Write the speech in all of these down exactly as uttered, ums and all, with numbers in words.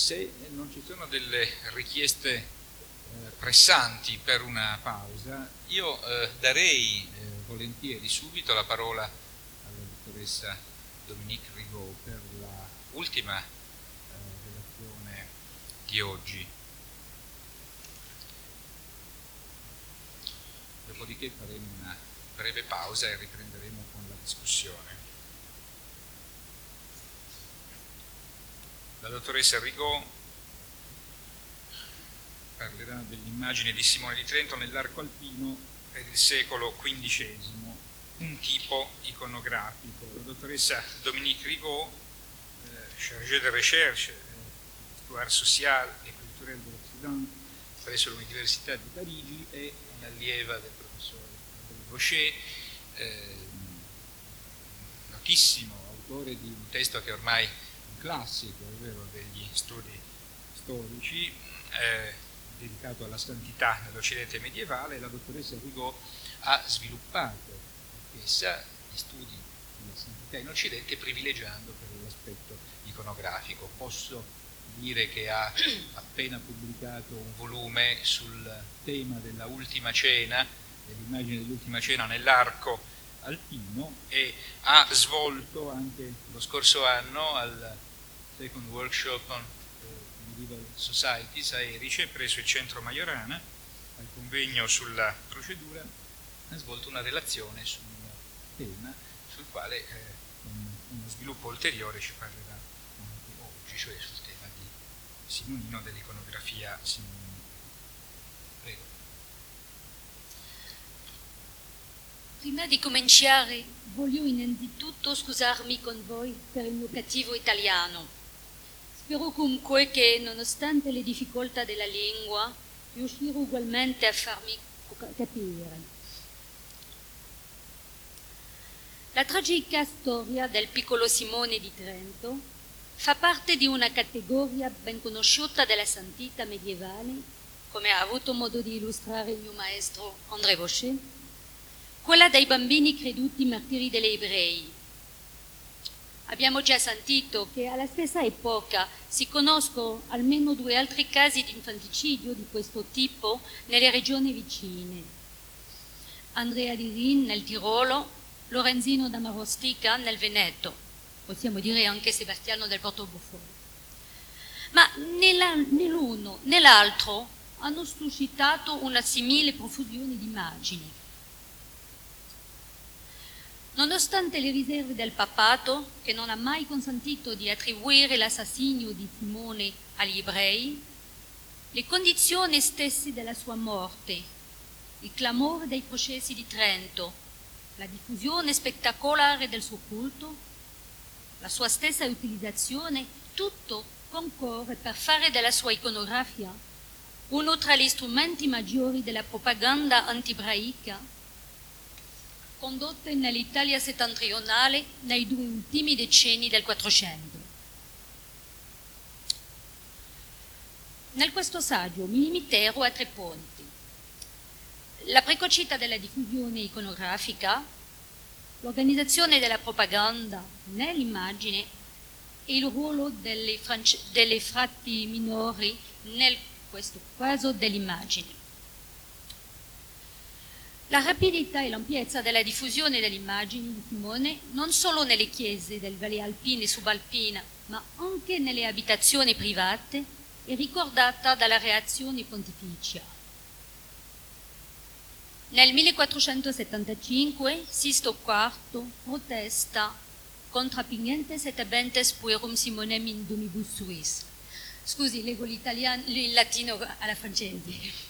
Se non ci sono delle richieste eh, pressanti per una pausa, io eh, darei eh, volentieri subito la parola alla dottoressa Dominique Rigaud per la ultima eh, relazione di oggi. Dopodiché faremo una breve pausa e riprenderemo con la discussione. La dottoressa Rigaud parlerà dell'immagine di Simone di Trento nell'arco alpino per il secolo quindicesimo, un tipo iconografico. La dottoressa Dominique Rigaud, eh, chargée de recherche, eh, histoire sociale et culturelle de l'Occident presso l'Università di Parigi, è un'allieva del professore André Bauchet, eh, notissimo autore di un testo che ormai classico, ovvero degli studi storici, eh, dedicato alla santità nell'Occidente medievale. La dottoressa Rigaud ha sviluppato essa gli studi della santità in Occidente privilegiando per l'aspetto iconografico. Posso dire che ha appena pubblicato un volume sul tema della Ultima Cena, dell'immagine dell'Ultima Cena nell'arco alpino, e ha svolto anche lo scorso anno al Second Workshop on Medieval Societies a Erice presso il Centro Majorana, al convegno sulla procedura, ha svolto una relazione sul tema sul quale eh, un, uno sviluppo ulteriore ci parlerà anche oggi, cioè sul tema di Simonino, dell'iconografia simonina. Prego. Prima di cominciare voglio innanzitutto scusarmi con voi per il mio cattivo italiano. Spero comunque che, nonostante le difficoltà della lingua, riuscirò ugualmente a farmi capire. La tragica storia del piccolo Simone di Trento fa parte di una categoria ben conosciuta della santità medievale, come ha avuto modo di illustrare il mio maestro André Bauchet, quella dei bambini creduti martiri degli ebrei. Abbiamo già sentito che alla stessa epoca si conoscono almeno due altri casi di infanticidio di questo tipo nelle regioni vicine. Andrea di Rin nel Tirolo, Lorenzino da Marostica nel Veneto, possiamo dire anche Sebastiano del Portobuffone. Ma né l'uno né l'altro hanno suscitato una simile profusione di immagini. Nonostante le riserve del papato, che non ha mai consentito di attribuire l'assassinio di Simone agli ebrei, le condizioni stesse della sua morte, il clamore dei processi di Trento, la diffusione spettacolare del suo culto, la sua stessa utilizzazione, tutto concorre per fare della sua iconografia uno tra gli strumenti maggiori della propaganda anti-ebraica condotte nell'Italia settentrionale nei due ultimi decenni del Quattrocento. Nel questo saggio mi limiterò a tre punti: la precocità della diffusione iconografica, l'organizzazione della propaganda nell'immagine e il ruolo delle, france- delle frati minori nel questo caso dell'immagine. La rapidità e l'ampiezza della diffusione delle immagini di Simone, non solo nelle chiese del Valle Alpina e Subalpina, ma anche nelle abitazioni private, è ricordata dalla reazione pontificia. Nel millequattrocentosettantacinque Sisto quarto protesta contra pingentes et abentes puerum Simonem in domibus suis. Scusi, leggo l'italiano, il latino alla francese.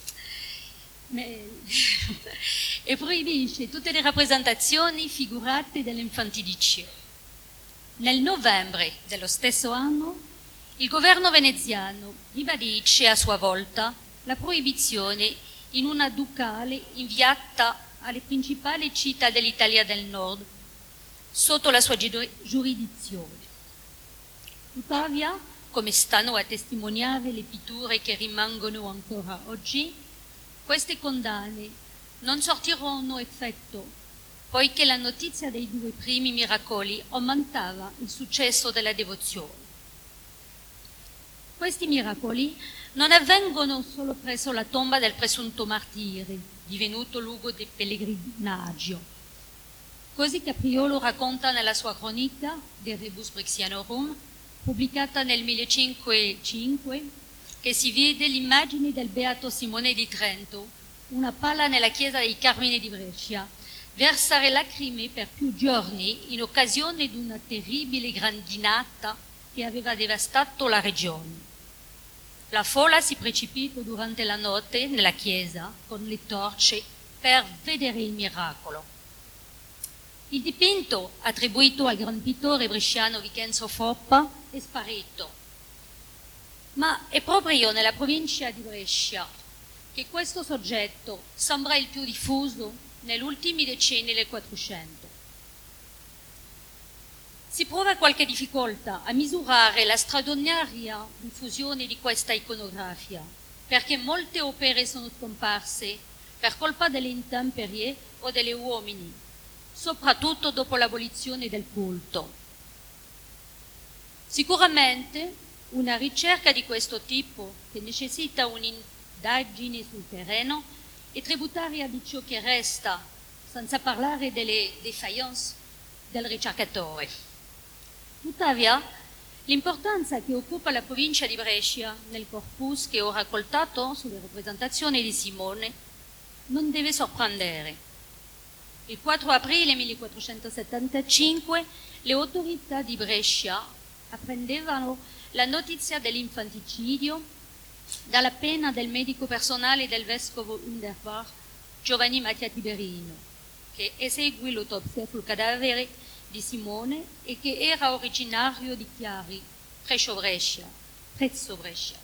E proibisce tutte le rappresentazioni figurate dell'infantilicio. Nel novembre dello stesso anno il governo veneziano ribadisce a sua volta la proibizione in una ducale inviata alle principali città dell'Italia del Nord sotto la sua giurisdizione. Tuttavia, come stanno a testimoniare le pitture che rimangono ancora oggi, queste condanne non sortirono effetto, poiché la notizia dei due primi miracoli aumentava il successo della devozione. questi miracoli non avvengono solo presso la tomba del presunto martire, divenuto luogo di pellegrinaggio. Così Capriolo racconta nella sua cronica De Rebus Brixianorum, pubblicata nel millecinquecentocinque, che si vede l'immagine del Beato Simone di Trento, una palla nella chiesa dei Carmini di Brescia, versare lacrime per più giorni in occasione di una terribile grandinata che aveva devastato la regione. La folla si precipitò durante la notte nella chiesa con le torce per vedere il miracolo. Il dipinto, attribuito al gran pittore bresciano Vincenzo Foppa, è sparito. Ma è proprio nella provincia di Brescia che questo soggetto sembra il più diffuso negli ultimi decenni del Quattrocento. Si prova qualche difficoltà a misurare la straordinaria diffusione di questa iconografia, perché molte opere sono scomparse per colpa delle intemperie o degli uomini, soprattutto dopo l'abolizione del culto. Sicuramente una ricerca di questo tipo, che necessita un'indagine sul terreno, è tributaria di ciò che resta, senza parlare delle défaillances del ricercatore. Tuttavia, l'importanza che occupa la provincia di Brescia nel corpus che ho raccoltato sulle rappresentazioni di Simone non deve sorprendere. Il quattro aprile millequattrocentosettantacinque le autorità di Brescia apprendevano la notizia dell'infanticidio dalla penna del medico personale del vescovo Underbar Giovanni Mattia Tiberino, che eseguì l'autopsia sul cadavere di Simone e che era originario di Chiari, presso Brescia. Presso Brescia.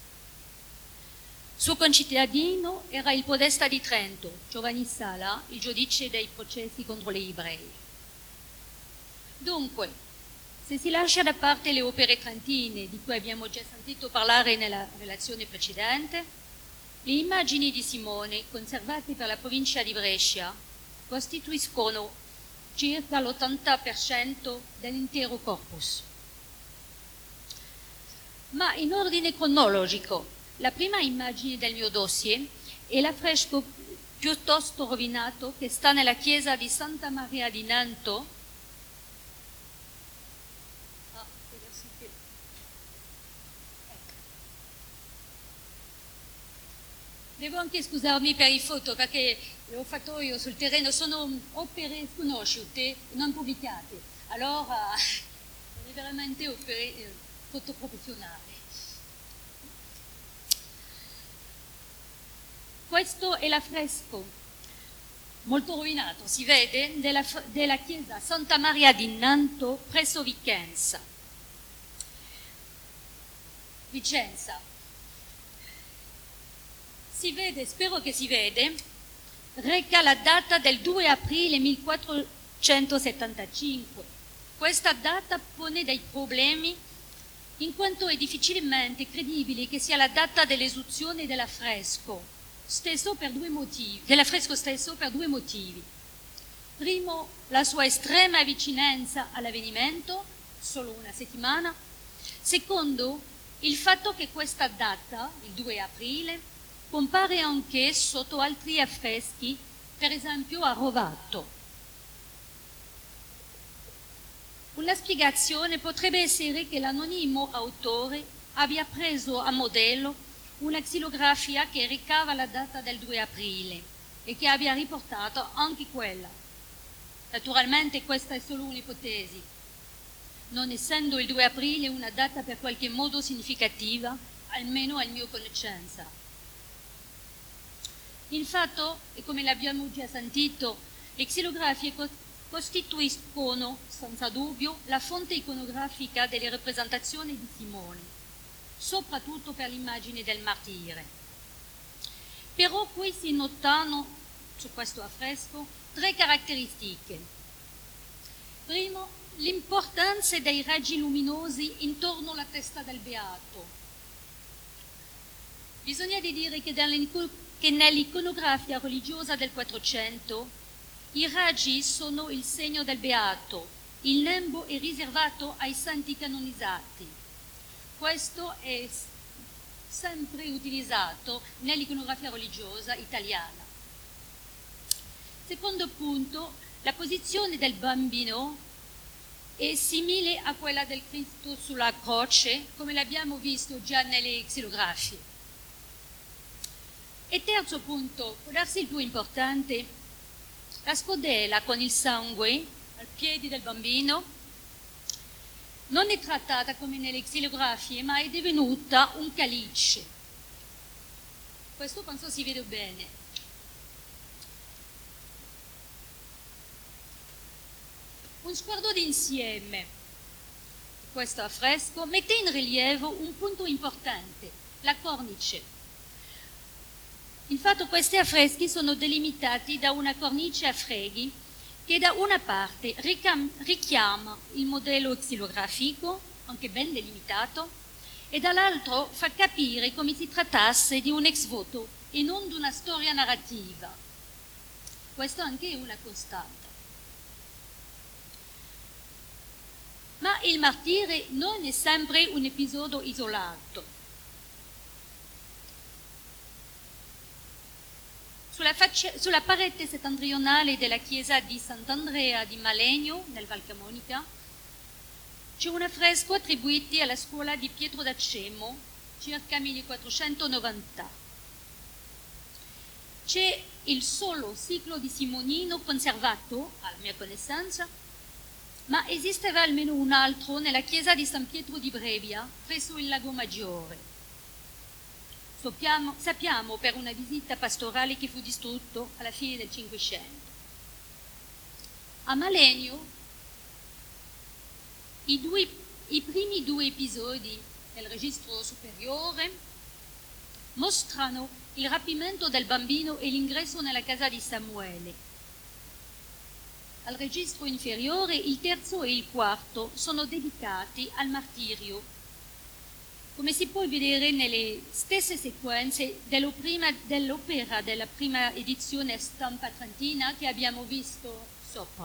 Suo concittadino era il podesta di Trento, Giovanni Sala, il giudice dei processi contro gli ebrei. Dunque, se si lascia da parte le opere trentine, di cui abbiamo già sentito parlare nella relazione precedente, le immagini di Simone conservate per la provincia di Brescia costituiscono circa l'ottanta per cento dell'intero corpus. Ma in ordine cronologico, la prima immagine del mio dossier è l'affresco piuttosto rovinato che sta nella chiesa di Santa Maria di Nanto. Devo anche scusarmi per i foto perché le ho fatto io sul terreno, sono opere sconosciute, non pubblicate, allora sono veramente opere eh, foto professionali. Questo è l'affresco, molto rovinato, si vede, della, della chiesa Santa Maria di Nanto presso Vicenza. Vicenza. Si vede, spero che si vede, reca la data del due aprile millequattrocentosettantacinque. Questa data pone dei problemi in quanto è difficilmente credibile che sia la data dell'esecuzione dell'affresco stesso per due motivi, dell'affresco stesso per due motivi. Primo, la sua estrema vicinanza all'avvenimento, solo una settimana. Secondo, il fatto che questa data, il due aprile, compare anche sotto altri affreschi, per esempio a Rovato. Una spiegazione potrebbe essere che l'anonimo autore abbia preso a modello una xilografia che ricava la data del due aprile e che abbia riportato anche quella. Naturalmente questa è solo un'ipotesi, non essendo il due aprile una data per qualche modo significativa, almeno a mia conoscenza. Infatti, e come l'abbiamo già sentito, le xilografie costituiscono, senza dubbio, la fonte iconografica delle rappresentazioni di Simone, soprattutto per l'immagine del martire. Però qui si notano, su questo affresco, tre caratteristiche. Primo, l'importanza dei raggi luminosi intorno alla testa del beato. Bisogna dire che dall'inculcazione che nell'iconografia religiosa del Quattrocento i raggi sono il segno del beato, il lembo è riservato ai santi canonizzati. questo è sempre utilizzato nell'iconografia religiosa italiana. Secondo punto, la posizione del bambino è simile a quella del Cristo sulla croce, come l'abbiamo visto già nelle xilografie. E terzo punto, forse il più importante, la scodella con il sangue ai piedi del bambino non è trattata come nelle xilografie, ma è divenuta un calice. Questo penso si vede bene. Un sguardo d'insieme di questo affresco mette in rilievo un punto importante, la cornice. Infatti questi affreschi sono delimitati da una cornice a freghi che da una parte richiama il modello xilografico, anche ben delimitato, e dall'altro fa capire come si trattasse di un ex voto e non di una storia narrativa. Questo anche è una costante. Ma il martire non è sempre un episodio isolato. Sulla, faccia, sulla parete settentrionale della chiesa di Sant'Andrea di Malegno, nel Val Camonica, c'è un affresco attribuito alla scuola di Pietro da Cemo, circa millequattrocentonovanta. C'è il solo ciclo di Simonino conservato, alla mia conoscenza, ma esisteva almeno un altro nella chiesa di San Pietro di Brevia, presso il Lago Maggiore. Sappiamo, sappiamo per una visita pastorale che fu distrutto alla fine del Cinquecento. A Malegno, i, due, i primi due episodi del registro superiore mostrano il rapimento del bambino e l'ingresso nella casa di Samuele. Al registro inferiore il terzo e il quarto sono dedicati al martirio, come si può vedere nelle stesse sequenze dell'opera della prima edizione stampa trentina che abbiamo visto sopra.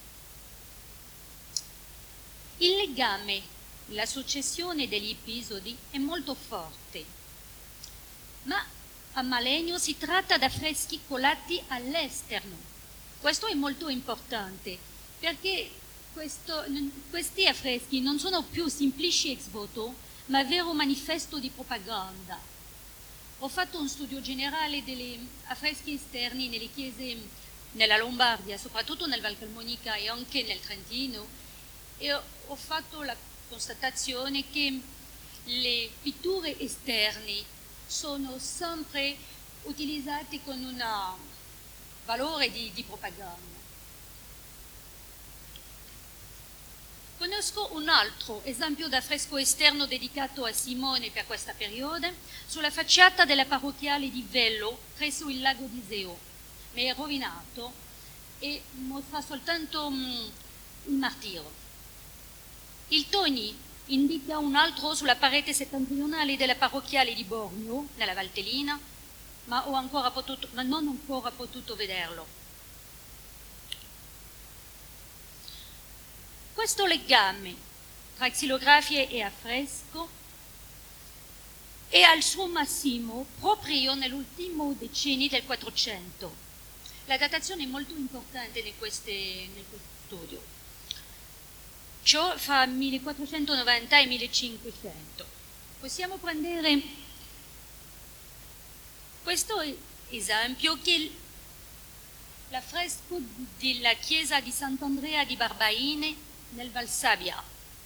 Il legame, la successione degli episodi è molto forte, ma a Malegno si tratta di affreschi colati all'esterno. Questo è molto importante perché questo, questi affreschi non sono più semplici ex voto, ma vero manifesto di propaganda. Ho fatto un studio generale degli affreschi esterni nelle chiese nella Lombardia, soprattutto nel Val Camonica e anche nel Trentino, e ho fatto la constatazione che le pitture esterne sono sempre utilizzate con una valore di, di propaganda. Conosco un altro esempio d'affresco esterno dedicato a Simone per questa periodo, sulla facciata della parrocchiale di Vello presso il lago di Iseo, ma è rovinato e mostra soltanto um, il martiro. Il Toni indica un altro sulla parete settentrionale della parrocchiale di Bormio, nella Valtellina, ma, ho ancora potuto, ma non ho ancora potuto vederlo. Questo legame tra xilografie e affresco è al suo massimo proprio nell'ultimo decennio del Quattrocento. La datazione è molto importante in, queste, in questo studio. Ciò fra millequattrocentonovanta e millecinquecento. Possiamo prendere questo esempio che è l'affresco della chiesa di Sant'Andrea di Barbaine nel Valsabbia.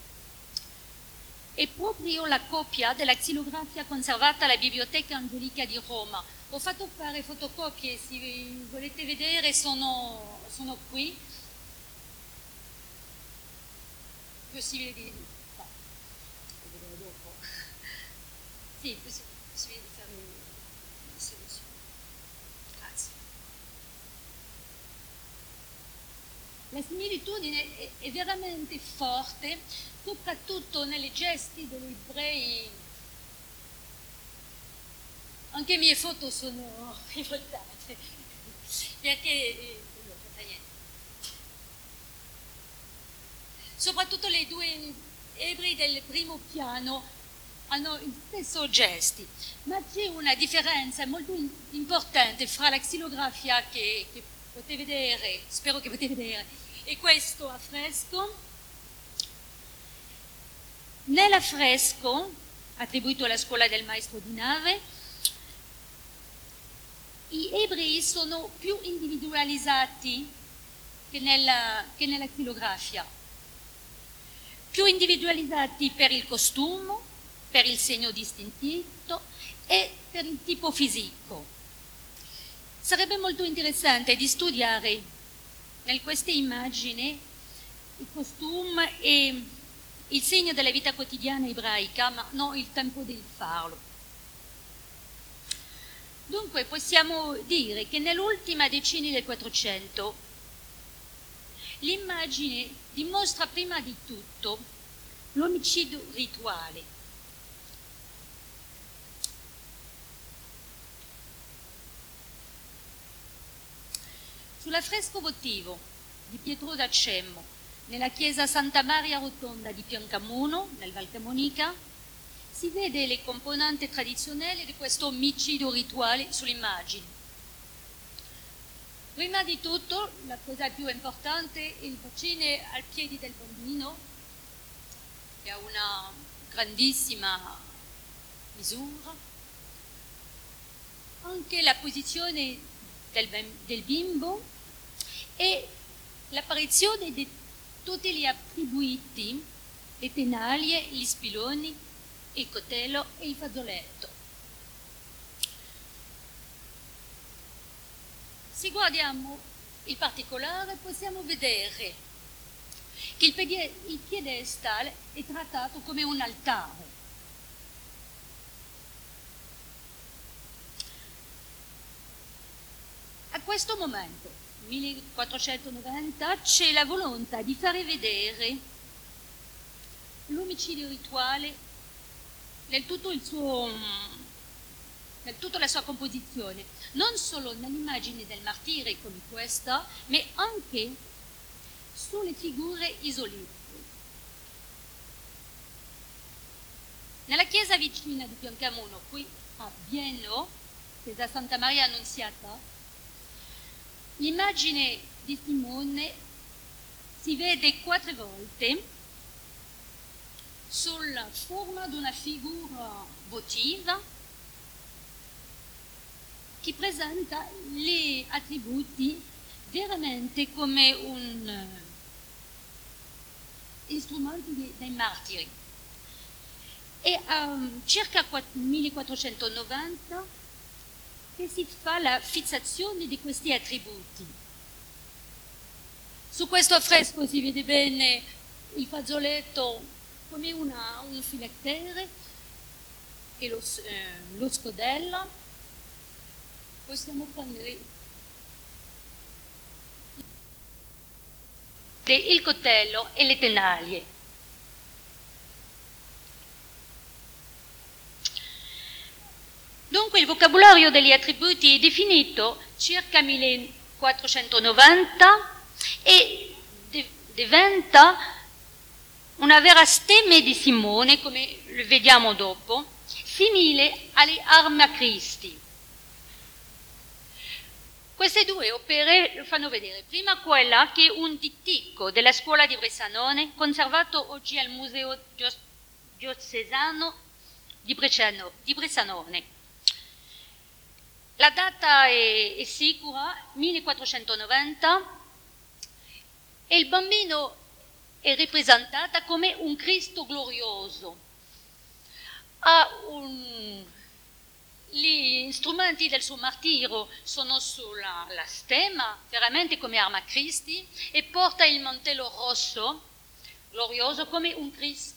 È proprio la copia della xilografia conservata alla Biblioteca Angelica di Roma. Ho fatto fare fotocopie, se volete vedere sono, sono qui. Possibile di... No, vedere dopo. Sì, possibile di fare una soluzione. Grazie. La similitudine è, è veramente forte, soprattutto nelle gesti degli ebrei. Anche le mie foto sono rivoltate, perché eh, soprattutto le due ebrei del primo piano hanno il stesso gesti, ma c'è una differenza molto importante fra la xilografia che, che potete vedere, spero che potete vedere, e questo affresco. Nell'affresco, attribuito alla scuola del maestro di nave, gli ebrei sono più individualizzati che nella, che nella xilografia, più individualizzati per il costume, per il segno distintivo e per il tipo fisico. Sarebbe molto interessante di studiare in queste immagini il costume e il segno della vita quotidiana ebraica, ma non il tempo del farlo. Dunque possiamo dire che nell'ultima decina del Quattrocento l'immagine dimostra prima di tutto l'omicidio rituale. Sull'affresco votivo di Pietro da Cemmo, nella chiesa Santa Maria Rotonda di Piancamuno, nel Val Camonica, si vede le componenti tradizionali di questo omicidio rituale sull'immagine. Prima di tutto, la cosa più importante è il bacino al piede del bambino, che ha una grandissima misura. Anche la posizione del, del bimbo e l'apparizione di tutti gli attributi, le tenaglie, gli spilloni, il coltello e il fazzoletto. Se guardiamo il particolare possiamo vedere che il, il piedestal è trattato come un altare. A questo momento, millequattrocentonovanta, c'è la volontà di fare vedere l'omicidio rituale nel tutto il suo, nel tutta la sua composizione, non solo nell'immagine del martire come questa, ma anche sulle figure isolate. Nella chiesa vicina di Piancamuno, qui a Bienno, chiesa Santa Maria Annunziata, l'immagine di Simone si vede quattro volte sulla forma di una figura votiva che presenta gli attributi veramente come un uh, strumento dei martiri. E a um, circa millequattrocentonovanta che si fa la fissazione di questi attributi. Su questo affresco si vede bene il fazzoletto come una, un filettere e lo, eh, lo scodello. Possiamo prendere il coltello e le tenaglie. Dunque il vocabolario degli attributi è definito circa millequattrocentonovanta e diventa una vera stemme di Simone, come lo vediamo dopo, simile alle Arma Christi. Queste due opere lo fanno vedere. Prima quella che è un dittico della scuola di Bressanone, conservato oggi al Museo Diocesano di Bressanone. La data è, è sicura, millequattrocentonovanta, e il bambino è rappresentata come un Cristo glorioso. Ha un, gli strumenti del suo martirio sono sulla la stemma, veramente come Arma Christi, e porta il mantello rosso, glorioso, come un Cristo.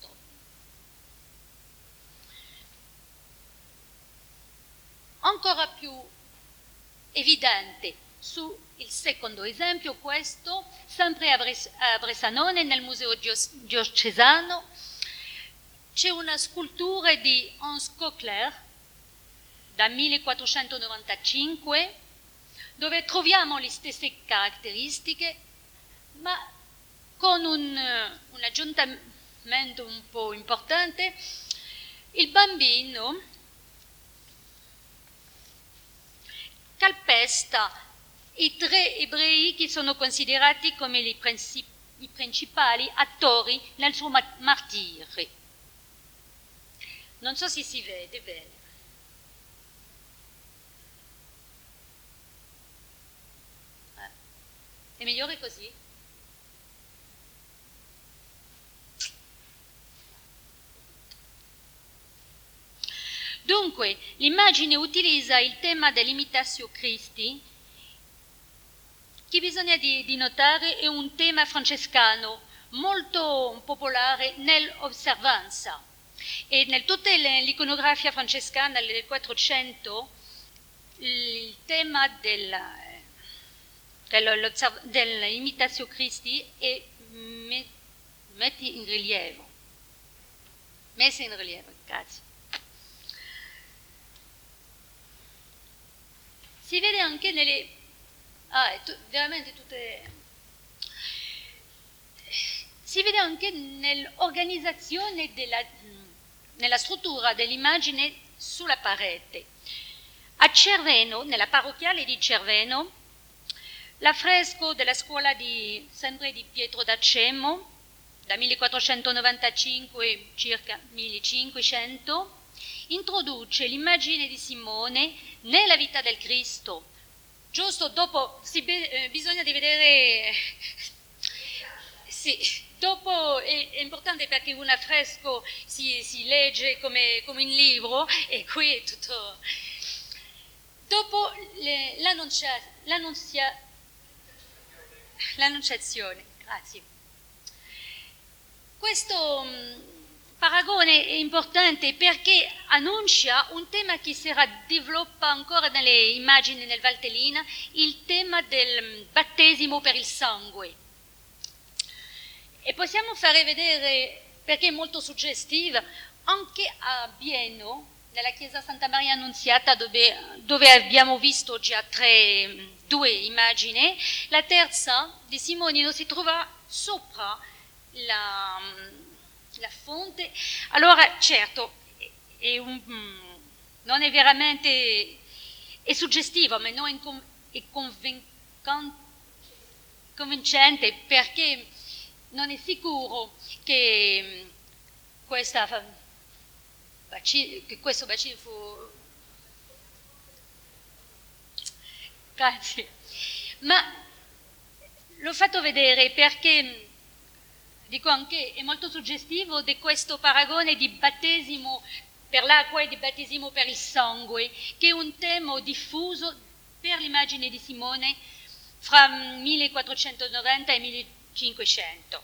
Ancora più evidente sul secondo esempio, questo, sempre a, Bres- a Bressanone, nel Museo Diocesano, c'è una scultura di Hans Kochler da millequattrocentonovantacinque, dove troviamo le stesse caratteristiche, ma con un, un aggiuntamento un po' importante. il bambino calpesta i tre ebrei che sono considerati come i, princip- i principali attori nel suo martirio. Non so se si vede bene. È migliore così? Dunque, l'immagine utilizza il tema dell'imitatio Christi, che bisogna di, di notare è un tema francescano molto popolare nell'osservanza. E nel tutta l'iconografia francescana del Quattrocento il tema della, dell'imitatio Christi è metti in rilievo, messa in rilievo, grazie. Si vede anche nelle, ah, è t- veramente tutte, si vede anche nell'organizzazione della, nella struttura dell'immagine sulla parete. A Cerveno, nella parrocchiale di Cerveno, l'affresco della scuola di, sempre di Pietro da Cemo, da millequattrocentonovantacinque circa millecinquecento, introduce l'immagine di Simone nella vita del Cristo. Giusto dopo, si be, eh, bisogna di vedere, sì, dopo è, è importante perché un affresco si, si legge come, come un libro e qui è tutto. Dopo le, l'annuncia, l'annunzia, l'annunciazione, grazie. Questo mh, paragone è importante perché annuncia un tema che si sviluppa ancora nelle immagini nel Valtellina, il tema del battesimo per il sangue. E possiamo fare vedere, perché è molto suggestiva, anche a Bieno, nella chiesa Santa Maria Annunziata, dove, dove abbiamo visto già tre, due immagini, la terza di Simonino si trova sopra la, la fonte. Allora, certo, è un, non è veramente è suggestivo, ma non è convincente, perché non è sicuro che questa che questo bacino fu grazie, ma l'ho fatto vedere perché dico anche è molto suggestivo di questo paragone di battesimo per l'acqua e di battesimo per il sangue, che è un tema diffuso per l'immagine di Simone fra millequattrocentonovanta e millecinquecento.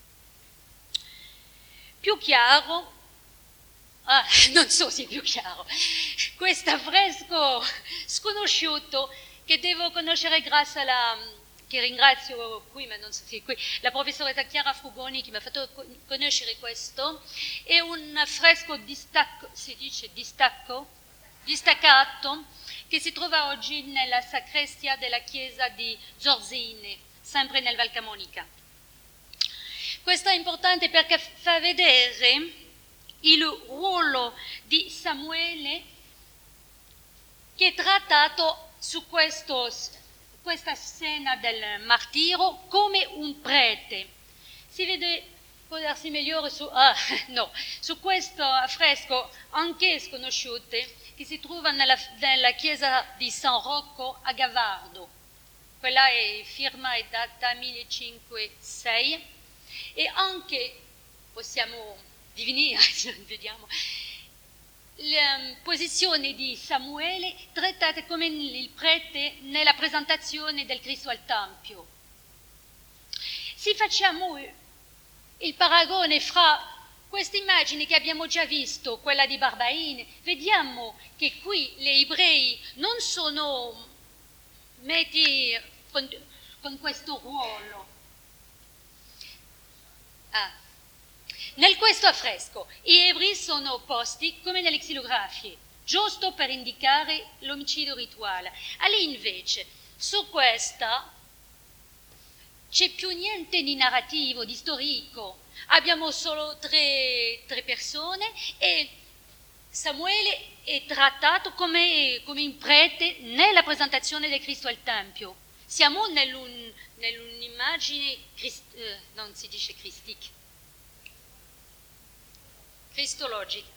Più chiaro, ah, non so se è più chiaro, questo affresco sconosciuto che devo conoscere grazie alla, che ringrazio qui, ma non so se è qui, la professoressa Chiara Frugoni che mi ha fatto conoscere questo, è un affresco distacco, si dice distacco, distaccato, che si trova oggi nella sacrestia della chiesa di Zorzine, sempre nel Val Camonica. Questo è importante perché fa vedere il ruolo di Samuele che è trattato su questo, questa scena del martirio come un prete. Si vede, può darsi migliore su, ah, no, su questo affresco anche sconosciute che si trova nella, nella chiesa di San Rocco a Gavardo. Quella è firma e data millecinquecentosei e anche possiamo divenire, vediamo, la posizione di Samuele trattata come il prete nella presentazione del Cristo al Tempio. Se facciamo il paragone fra queste immagini che abbiamo già visto, quella di Barbaine, vediamo che qui gli ebrei non sono messi con, con questo ruolo. Ah. Nel questo affresco gli ebrei sono posti come nelle xilografie, giusto per indicare l'omicidio rituale. Lì invece, su questa c'è più niente di narrativo, di storico. Abbiamo solo tre, tre persone e Samuele è trattato come, come un prete nella presentazione del Cristo al Tempio. Siamo nell'un, nell'un'immagine, crist, eh, non si dice cristica, cristologica.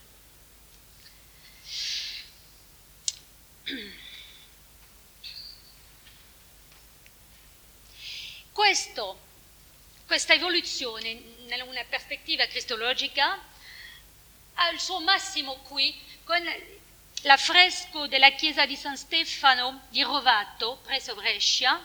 Questo, questa evoluzione in una prospettiva cristologica ha il suo massimo qui con l'affresco della chiesa di San Stefano di Rovato, presso Brescia,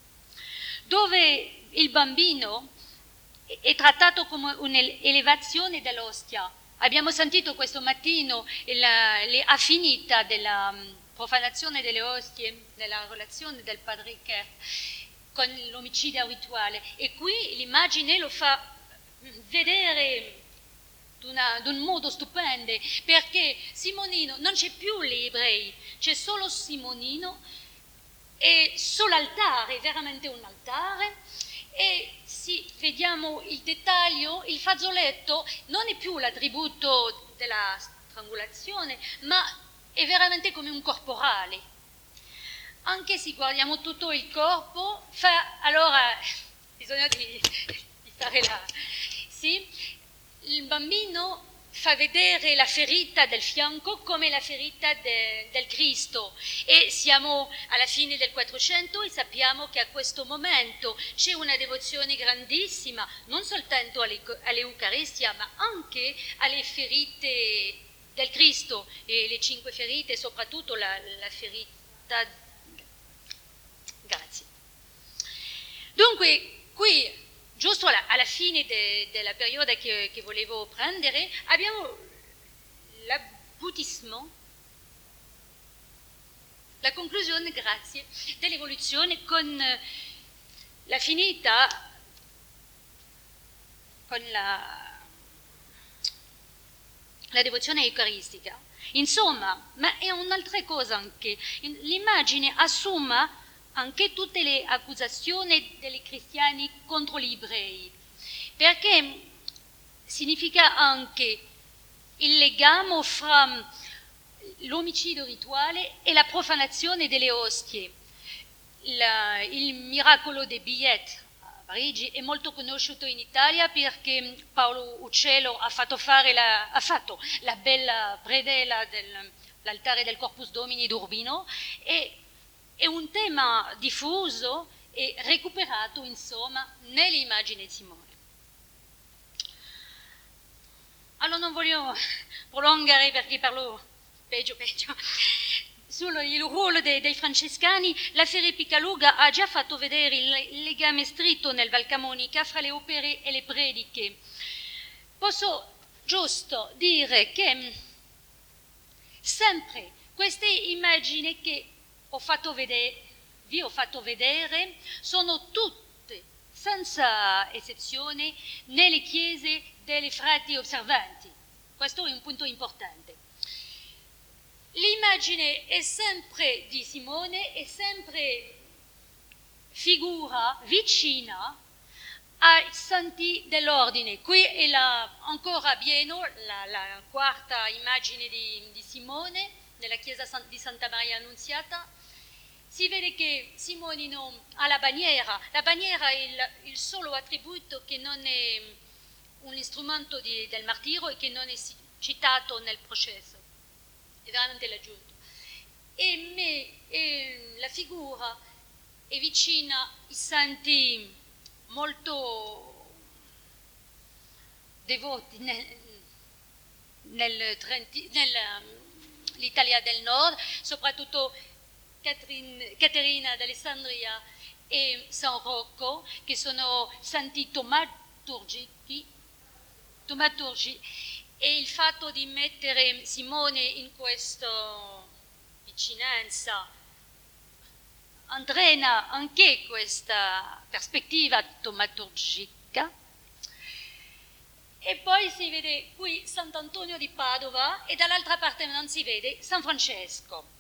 dove il bambino è trattato come un'elevazione dell'ostia. Abbiamo sentito questo mattino la, le affinità della profanazione delle ostie nella relazione del padre Kerr con l'omicidio rituale, e qui l'immagine lo fa vedere D'una, d'un modo stupendo, perché Simonino non c'è più gli ebrei, c'è solo Simonino e sull'altare, veramente un altare, e sì, vediamo il dettaglio, il fazzoletto non è più l'attributo della strangolazione, ma è veramente come un corporale. Anche se guardiamo tutto il corpo, fa, allora bisogna di, di fare la... Sì? Il bambino fa vedere la ferita del fianco come la ferita de, del Cristo, e siamo alla fine del Quattrocento e sappiamo che a questo momento c'è una devozione grandissima non soltanto all'Eucaristia ma anche alle ferite del Cristo, e le cinque ferite, soprattutto la, la ferita. Grazie. Dunque qui, giusto alla, alla fine de, della periodo che, che volevo prendere, abbiamo l'aboutissement, la conclusione, grazie, dell'evoluzione con la finita, con la, la devozione eucaristica. Insomma, ma è un'altra cosa anche, l'immagine assume anche tutte le accusazioni dei cristiani contro gli ebrei, perché significa anche il legame fra l'omicidio rituale e la profanazione delle ostie. Il, il miracolo dei biglietti a Parigi è molto conosciuto in Italia perché Paolo Uccello ha fatto fare la, ha fatto la bella predella dell'altare del Corpus Domini d'Urbino, e è un tema diffuso e recuperato, insomma, nell'immagine di Simone. Allora non voglio prolungare perché parlo peggio peggio. Sul ruolo dei, dei francescani, la Ferre Picaluga ha già fatto vedere il legame stretto nel Val Camonica fra le opere e le prediche. Posso giusto dire che sempre queste immagini che ho fatto vedere, vi ho fatto vedere, sono tutte, senza eccezione, nelle chiese dei frati osservanti. Questo è un punto importante. L'immagine è sempre di Simone, è sempre figura vicina ai santi dell'ordine. Qui è la, ancora Bieno, la, la quarta immagine di, di Simone, nella chiesa di Santa Maria Annunziata. Si vede che Simonino ha la bandiera. La bandiera è il, il solo attributo che non è un strumento di, del martirio e che non è citato nel processo. È veramente l'aggiunto. E, me, e la figura è vicina ai santi molto devoti nel, nel Trenti, nell'Italia del Nord, soprattutto Caterina d'Alessandria e San Rocco, che sono santi taumaturgi, taumaturgi, e il fatto di mettere Simone in questa vicinanza entraina anche questa prospettiva taumaturgica. E poi si vede qui Sant'Antonio di Padova e dall'altra parte non si vede San Francesco.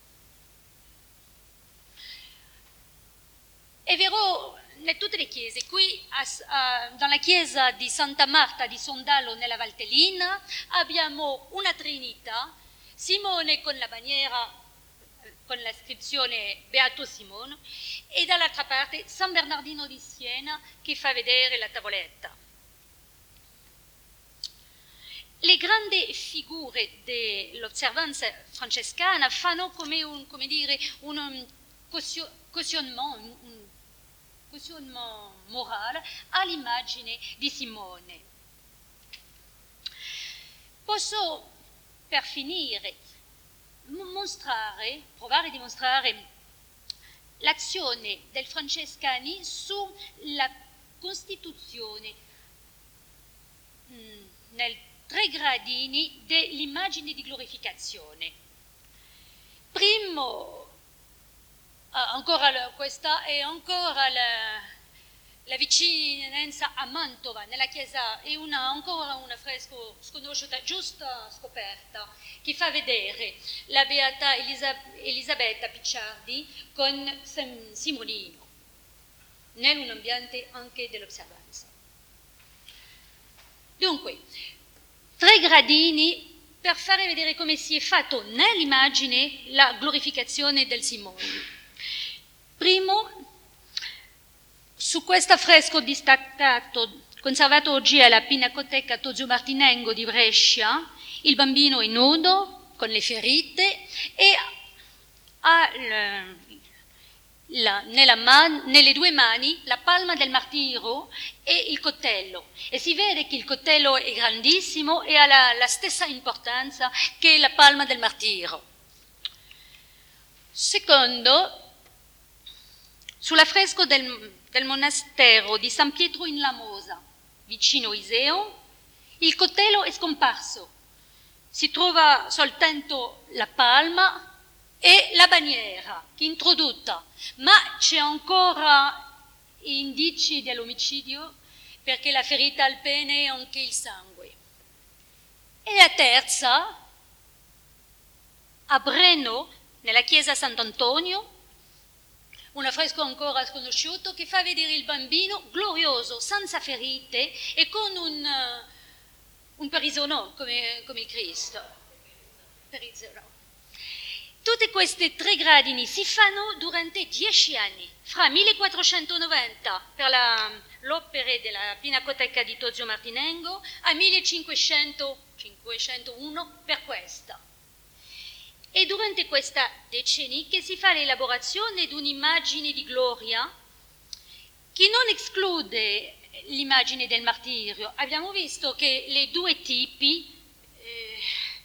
È vero in tutte le chiese, qui a, a, nella chiesa di Santa Marta di Sondalo nella Valtellina abbiamo una Trinità Simone con la bandiera, con la iscrizione Beato Simone, e dall'altra parte San Bernardino di Siena che fa vedere la tavoletta. Le grandi figure dell'osservanza francescana fanno come un, come dire, un cautionnement, un cautionnement morale all'immagine di Simone. Posso, per finire, mostrare, provare a dimostrare l'azione del Francescani sulla costituzione mh, nel tre gradini dell'immagine di glorificazione. Primo, ancora questa è ancora la, la vicinanza a Mantova, nella chiesa, è una, ancora un affresco sconosciuta, giusto scoperta, che fa vedere la Beata Elisa, Elisabetta Picciardi con San Simonino, in un ambiente anche dell'osservanza. Dunque, tre gradini per fare vedere come si è fatto nell'immagine la glorificazione del Simone. Primo, su questo affresco distaccato, conservato oggi alla Pinacoteca Tozio Martinengo di Brescia, il bambino è nudo, con le ferite, e ha la, nella man, nelle due mani la palma del martiro e il coltello, e si vede che il coltello è grandissimo e ha la, la stessa importanza che la palma del martiro. Secondo, sull'affresco del, del monastero di San Pietro in Lamosa, vicino Iseo, il coltello è scomparso, si trova soltanto la palma e la bandiera che è introdotta, ma c'è ancora indizi dell'omicidio perché la ferita al pene è anche il sangue. E la terza, a Breno, nella chiesa Sant'Antonio, un affresco ancora sconosciuto che fa vedere il bambino glorioso, senza ferite e con un, uh, un perisono come, come il Cristo. Perisono. Tutte queste tre gradini si fanno durante dieci anni, fra millequattrocentonovanta per la, l'opera della Pinacoteca di Tozio Martinengo a millecinquecento cinquecentouno per questa. E durante questa decenni che si fa l'elaborazione di un'immagine di gloria che non esclude l'immagine del martirio. Abbiamo visto che le due tipi eh,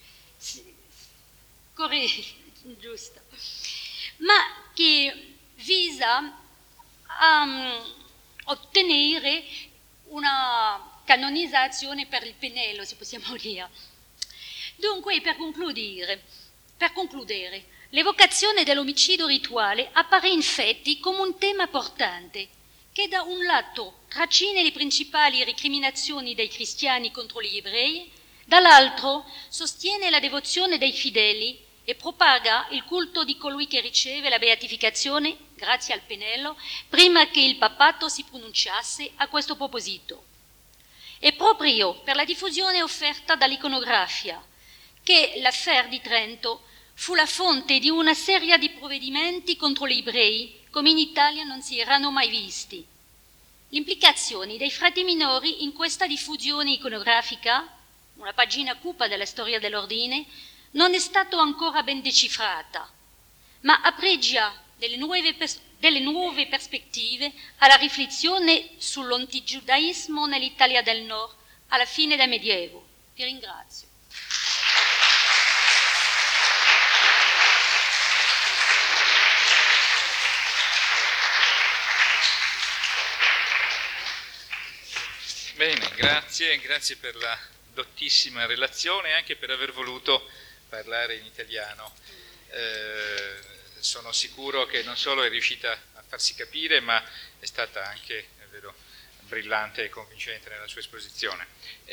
corre, giusto, ma che visa a um, ottenere una canonizzazione per il pennello, se possiamo dire. Dunque, per concludere, per concludere, l'evocazione dell'omicidio rituale appare infatti come un tema portante che da un lato trascina le principali recriminazioni dei cristiani contro gli ebrei, dall'altro sostiene la devozione dei fedeli e propaga il culto di colui che riceve la beatificazione grazie al pennello prima che il papato si pronunciasse a questo proposito. È proprio per la diffusione offerta dall'iconografia che l'affaire di Trento fu la fonte di una serie di provvedimenti contro gli ebrei come in Italia non si erano mai visti. Le implicazioni dei frati minori in questa diffusione iconografica, una pagina cupa della storia dell'ordine, non è stata ancora ben decifrata, ma apre già delle nuove, pers- delle nuove prospettive alla riflessione sull'antigiudaismo nell'Italia del Nord alla fine del Medioevo. Vi ringrazio. Bene, grazie, grazie per la dottissima relazione e anche per aver voluto parlare in italiano. Eh, sono sicuro che non solo è riuscita a farsi capire, ma è stata anche, è vero, brillante e convincente nella sua esposizione.